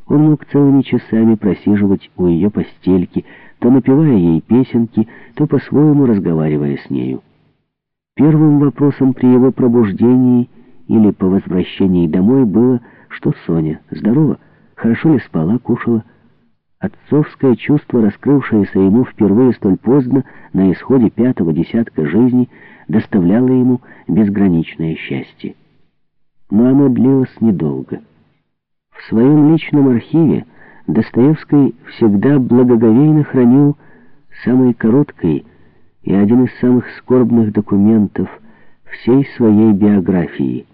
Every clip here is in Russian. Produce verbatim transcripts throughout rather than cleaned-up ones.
Он мог целыми часами просиживать у ее постельки, то напевая ей песенки, то по-своему разговаривая с нею. Первым вопросом при его пробуждении или по возвращении домой было, что Соня здорова, хорошо ли спала, кушала. Отцовское чувство, раскрывшееся ему впервые столь поздно, на исходе пятого десятка жизни, доставляло ему безграничное счастье. Но оно длилось недолго. В своем личном архиве Достоевский всегда благоговейно хранил самый короткий и один из самых скорбных документов всей своей биографии.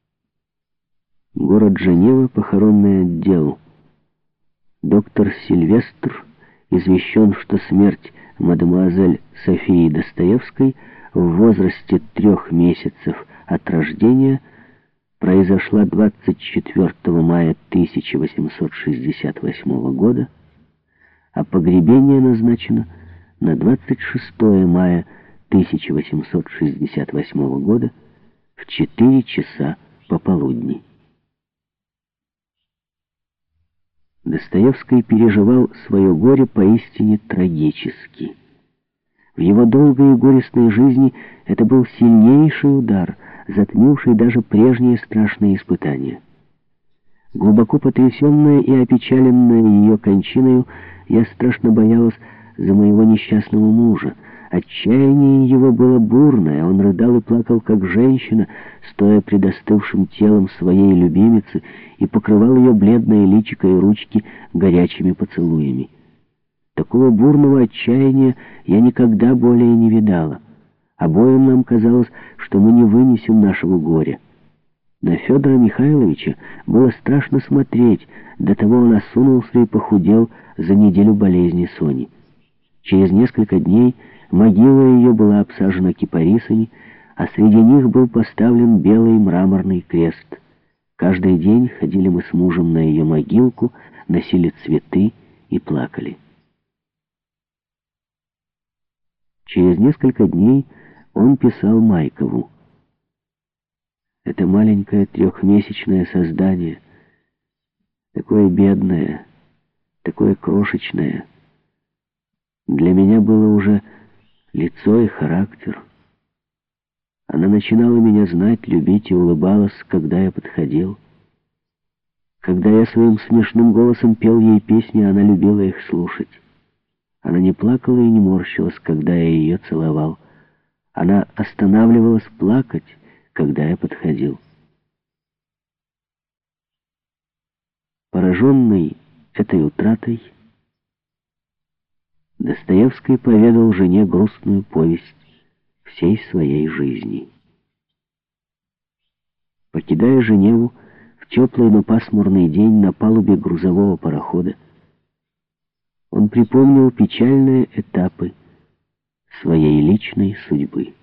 Город Женева, похоронный отдел. Доктор Сильвестр извещен, что смерть мадемуазель Софии Достоевской в возрасте трех месяцев от рождения произошла двадцать четвёртого мая тысяча восемьсот шестьдесят восьмого года, а погребение назначено на двадцать шестое мая тысяча восемьсот шестьдесят восьмого года в четыре часа пополудни. Достоевский переживал свое горе поистине трагически. В его долгой и горестной жизни это был сильнейший удар, затмивший даже прежние страшные испытания. Глубоко потрясенная и опечаленная ее кончиною, я страшно боялась за моего несчастного мужа. Отчаяние его было бурное, он рыдал и плакал, как женщина, стоя пред остывшим телом своей любимицы, и покрывал ее бледное личико и ручки горячими поцелуями. Такого бурного отчаяния я никогда более не видала. Обоим нам казалось, что мы не вынесем нашего горя. На Федора Михайловича было страшно смотреть, до того он осунулся и похудел за неделю болезни Сони. Через несколько дней могила ее была обсажена кипарисами, а среди них был поставлен белый мраморный крест. Каждый день ходили мы с мужем на ее могилку, носили цветы и плакали. Через несколько дней он писал Майкову: «Это маленькое трехмесячное создание, такое бедное, такое крошечное, для меня было уже лицо и характер. Она начинала меня знать, любить и улыбалась, когда я подходил. Когда я своим смешным голосом пел ей песни, она любила их слушать. Она не плакала и не морщилась, когда я ее целовал. Она останавливалась плакать, когда я подходил». Пораженный этой утратой, Достоевский поведал жене грустную повесть всей своей жизни. Покидая Женеву в теплый, но пасмурный день на палубе грузового парохода, он припомнил печальные этапы своей личной судьбы.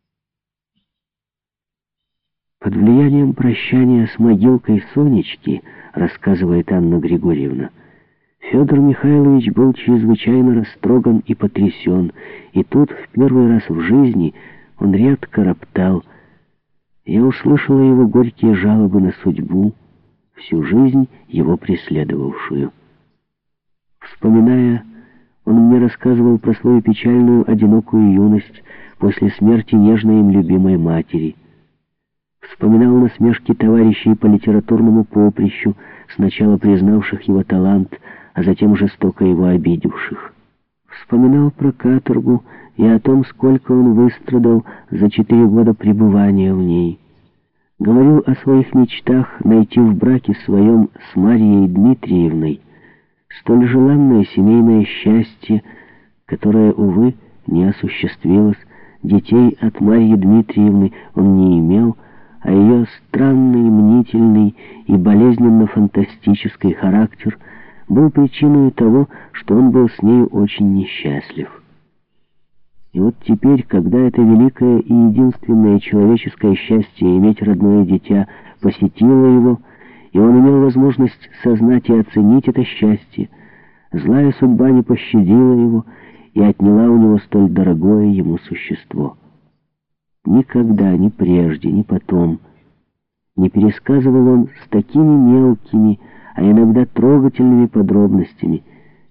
Под влиянием прощания с могилкой Сонечки, рассказывает Анна Григорьевна, Федор Михайлович был чрезвычайно растроган и потрясен, и тут в первый раз в жизни он редко роптал. Я услышала его горькие жалобы на судьбу, всю жизнь его преследовавшую. Вспоминая, он мне рассказывал про свою печальную, одинокую юность после смерти нежной им любимой матери. Вспоминал насмешки товарищей по литературному поприщу, сначала признавших его талант, а затем жестоко его обидевших. Вспоминал про каторгу и о том, сколько он выстрадал за четыре года пребывания в ней. Говорил о своих мечтах найти в браке своем с Марьей Дмитриевной столь желанное семейное счастье, которое, увы, не осуществилось. Детей от Марьи Дмитриевны он не имел, а ее странный, мнительный и болезненно-фантастический характер был причиной того, что он был с нею очень несчастлив. И вот теперь, когда это великое и единственное человеческое счастье иметь родное дитя посетило его, и он имел возможность сознать и оценить это счастье, злая судьба не пощадила его и отняла у него столь дорогое ему существо. Никогда, ни прежде, ни потом не пересказывал он с такими мелкими, а иногда трогательными подробностями,